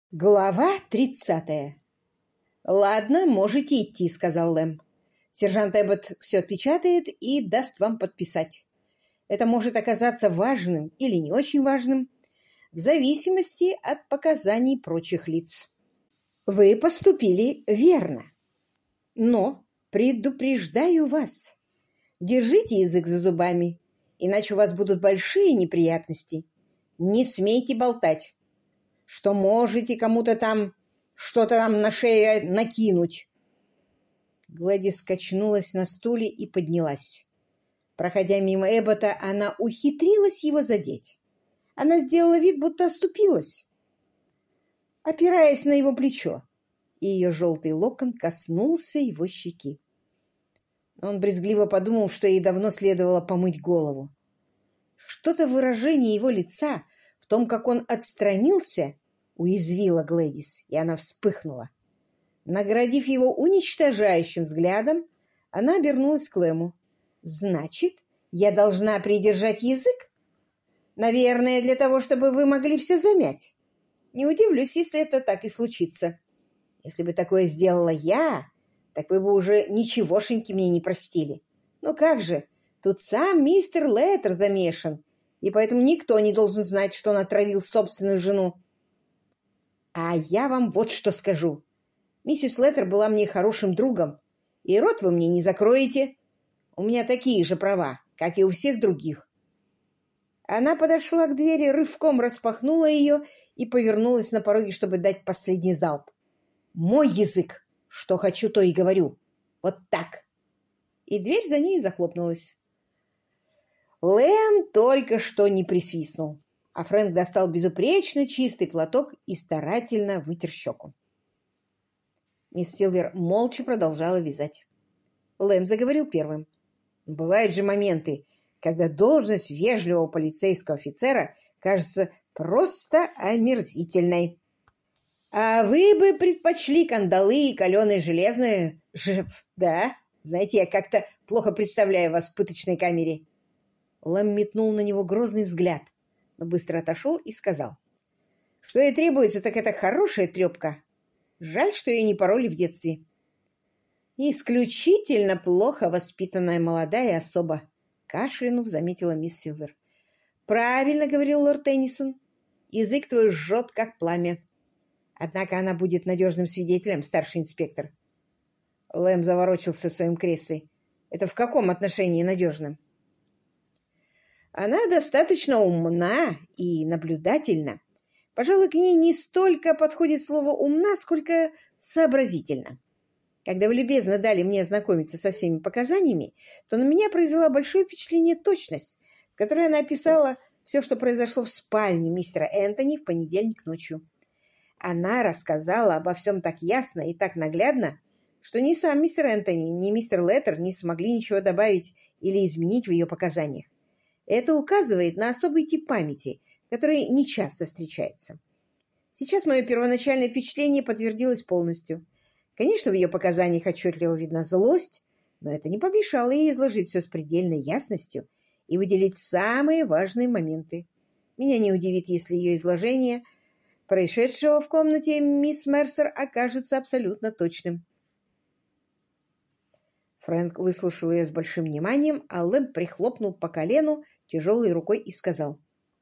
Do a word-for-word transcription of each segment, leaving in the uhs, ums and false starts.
Глава тридцатая. «Ладно, можете идти», — сказал Лэм. «Сержант Эббот все отпечатает и даст вам подписать. Это может оказаться важным или не очень важным, в зависимости от показаний прочих лиц. Вы поступили верно, но предупреждаю вас, держите язык за зубами, иначе у вас будут большие неприятности. Не смейте болтать, что можете кому-то там что-то там на шею накинуть». Глэдис качнулась на стуле и поднялась. Проходя мимо Эббота, она ухитрилась его задеть. Она сделала вид, будто оступилась, опираясь на его плечо, и ее желтый локон коснулся его щеки. Он брезгливо подумал, что ей давно следовало помыть голову. Что-то в выражении его лица, в том, как он отстранился, уязвила Глэдис, и она вспыхнула. Наградив его уничтожающим взглядом, она обернулась к Лэму. «Значит, я должна придержать язык? Наверное, для того, чтобы вы могли все замять. Не удивлюсь, если это так и случится. Если бы такое сделала я, так вы бы уже ничегошеньки мне не простили. Ну как же, тут сам мистер Леттер замешан, и поэтому никто не должен знать, что он отравил собственную жену. А я вам вот что скажу. Миссис Леттер была мне хорошим другом, и рот вы мне не закроете. У меня такие же права, как и у всех других». Она подошла к двери, рывком распахнула ее и повернулась на пороге, чтобы дать последний залп. «Мой язык! Что хочу, то и говорю. Вот так!» И дверь за ней захлопнулась. Лэм только что не присвистнул, а Фрэнк достал безупречно чистый платок и старательно вытер щеку. Мисс Силвер молча продолжала вязать. Лэм заговорил первым. «Бывают же моменты, когда должность вежливого полицейского офицера кажется просто омерзительной. А вы бы предпочли кандалы и каленые железные жив, да? Знаете, я как-то плохо представляю вас в пыточной камере». Лэм метнул на него грозный взгляд, но быстро отошел и сказал: «Что ей требуется, так это хорошая трепка. Жаль, что ее не пороли в детстве». «Исключительно плохо воспитанная молодая особа», — кашлянув, заметила мисс Силвер. «Правильно говорил лорд Теннисон. Язык твой жжет, как пламя. Однако она будет надежным свидетелем, старший инспектор». Лэм заворочился в своем кресле. «Это в каком отношении надежным?» «Она достаточно умна и наблюдательна. Пожалуй, к ней не столько подходит слово «умна», сколько «сообразительна». Когда вы любезно дали мне ознакомиться со всеми показаниями, то на меня произвела большое впечатление точность, с которой она описала все, что произошло в спальне мистера Энтони в понедельник ночью. Она рассказала обо всем так ясно и так наглядно, что ни сам мистер Энтони, ни мистер Леттер не смогли ничего добавить или изменить в ее показаниях. Это указывает на особый тип памяти, который нечасто встречается. Сейчас мое первоначальное впечатление подтвердилось полностью. Конечно, в ее показаниях отчетливо видна злость, но это не помешало ей изложить все с предельной ясностью и выделить самые важные моменты. Меня не удивит, если ее изложение происшедшего в комнате мисс Мерсер окажется абсолютно точным. Фрэнк выслушал ее с большим вниманием, а Лэм прихлопнул по колену тяжелой рукой и сказал: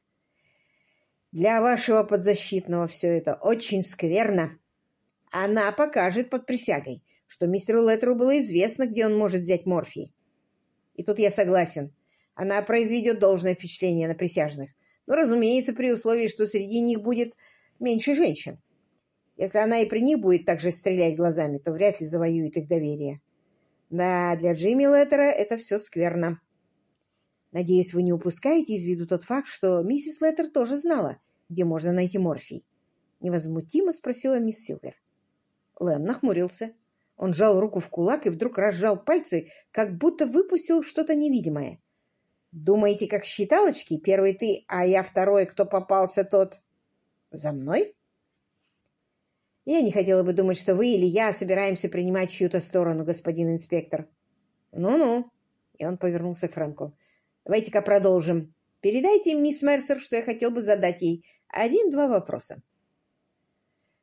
«Для вашего подзащитного все это очень скверно. Она покажет под присягой, что мистеру Леттеру было известно, где он может взять морфий. И тут я согласен. Она произведет должное впечатление на присяжных. Но, разумеется, при условии, что среди них будет меньше женщин. Если она и при них будет так же стрелять глазами, то вряд ли завоюет их доверие. Да, для Джимми Леттера это все скверно. Надеюсь, вы не упускаете из виду тот факт, что миссис Леттер тоже знала, где можно найти морфий?» Невозмутимо спросила мисс Силвер. Лэм нахмурился. Он сжал руку в кулак и вдруг разжал пальцы, как будто выпустил что-то невидимое. «Думаете, как считалочки? Первый ты, а я второй, кто попался, тот...» «За мной?» «Я не хотела бы думать, что вы или я собираемся принимать чью-то сторону, господин инспектор». «Ну-ну». И он повернулся к Фрэнку. «Давайте-ка продолжим. Передайте мисс Мерсер, что я хотел бы задать ей один-два вопроса».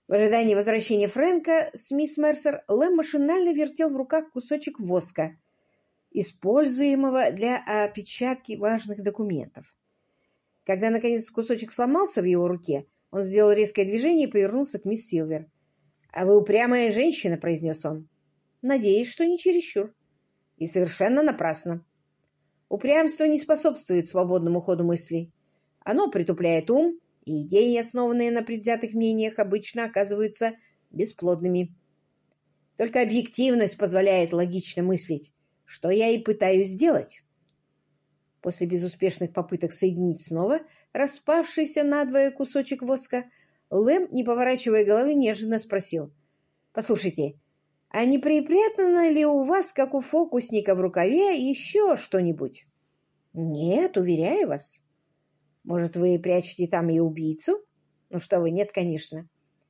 В ожидании возвращения Фрэнка с мисс Мерсер Лэм машинально вертел в руках кусочек воска, используемого для опечатки важных документов. Когда, наконец, кусочек сломался в его руке, он сделал резкое движение и повернулся к мисс Силвер. «А вы упрямая женщина», — произнес он. «Надеюсь, что не чересчур. И совершенно напрасно. Упрямство не способствует свободному ходу мыслей. Оно притупляет ум, и идеи, основанные на предвзятых мнениях, обычно оказываются бесплодными. Только объективность позволяет логично мыслить, что я и пытаюсь сделать». После безуспешных попыток соединить снова распавшийся надвое кусочек воска, Лэм, не поворачивая головы, неожиданно спросил: «Послушайте, а не припрятано ли у вас, как у фокусника в рукаве, еще что-нибудь?» «Нет, уверяю вас». «Может, вы прячете там и убийцу?» «Ну что вы, нет, конечно».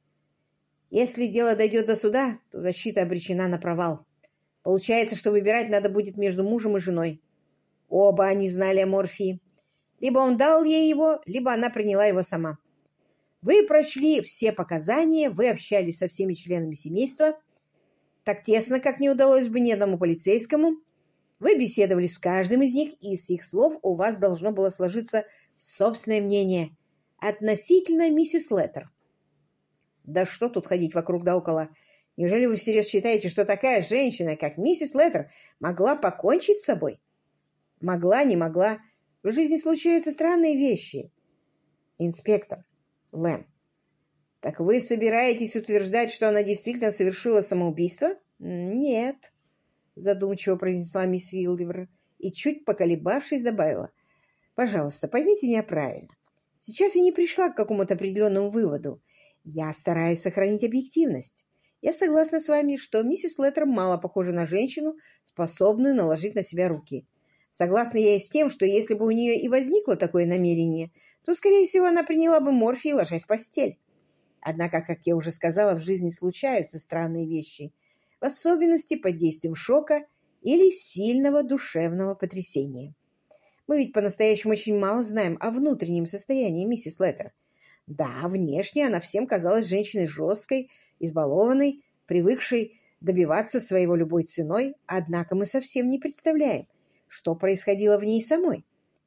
«Если дело дойдет до суда, то защита обречена на провал. Получается, что выбирать надо будет между мужем и женой. Оба они знали о морфии. Либо он дал ей его, либо она приняла его сама. Вы прочли все показания, вы общались со всеми членами семейства, так тесно, как не удалось бы ни одному полицейскому. Вы беседовали с каждым из них, и с их слов у вас должно было сложиться собственное мнение относительно миссис Леттер. Да что тут ходить вокруг да около? Неужели вы всерьез считаете, что такая женщина, как миссис Леттер, могла покончить с собой? Могла, не могла. В жизни случаются странные вещи. Инспектор Лэм, так вы собираетесь утверждать, что она действительно совершила самоубийство? Нет, задумчиво произнесла мисс Вилдивер и, чуть поколебавшись, добавила: пожалуйста, поймите меня правильно. Сейчас я не пришла к какому-то определенному выводу. Я стараюсь сохранить объективность. Я согласна с вами, что миссис Леттер мало похожа на женщину, способную наложить на себя руки. Согласна я и с тем, что если бы у нее и возникло такое намерение, то, скорее всего, она приняла бы морфий, ложась в постель. Однако, как я уже сказала, в жизни случаются странные вещи, в особенности под действием шока или сильного душевного потрясения. Мы ведь по-настоящему очень мало знаем о внутреннем состоянии миссис Леттер. Да, внешне она всем казалась женщиной жесткой, избалованной, привыкшей добиваться своего любой ценой, однако мы совсем не представляем, что происходило в ней самой.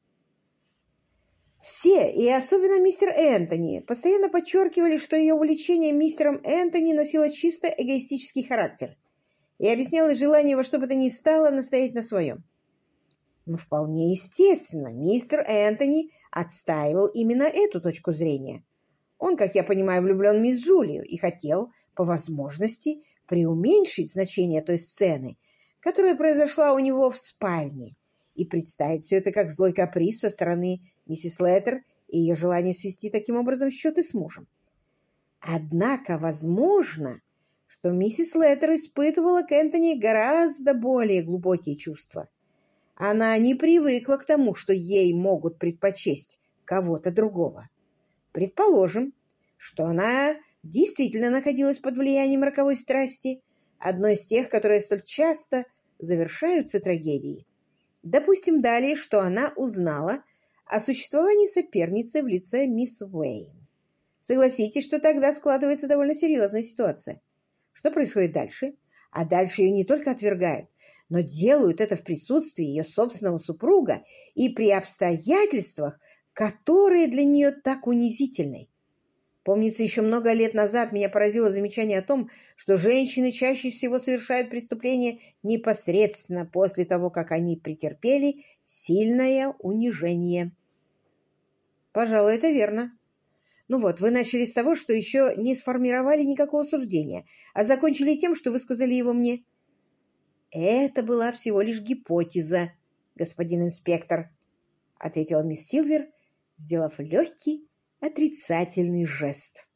Все, и особенно мистер Энтони, постоянно подчеркивали, что ее увлечение мистером Энтони носило чисто эгоистический характер и объяснялось желание во что бы то ни стало настоять на своем. Но вполне естественно, мистер Энтони отстаивал именно эту точку зрения. Он, как я понимаю, влюблен в мисс Джулию и хотел, по возможности, преуменьшить значение той сцены, которая произошла у него в спальне, и представить все это как злой каприз со стороны миссис Леттер и ее желание свести таким образом счеты с мужем. Однако, возможно, что миссис Леттер испытывала к Энтони гораздо более глубокие чувства. Она не привыкла к тому, что ей могут предпочесть кого-то другого. Предположим, что она действительно находилась под влиянием роковой страсти, одной из тех, которые столь часто завершаются трагедией. Допустим далее, что она узнала о существовании соперницы в лице мисс Уэйн. Согласитесь, что тогда складывается довольно серьезная ситуация. Что происходит дальше? А дальше ее не только отвергают, но делают это в присутствии ее собственного супруга и при обстоятельствах, которые для нее так унизительны. Помнится, еще много лет назад меня поразило замечание о том, что женщины чаще всего совершают преступления непосредственно после того, как они претерпели сильное унижение. Пожалуй, это верно. Ну вот, вы начали с того, что еще не сформировали никакого суждения, а закончили тем, что высказали его мне. Это была всего лишь гипотеза, господин инспектор, ответила мисс Силвер, сделав легкий отрицательный жест.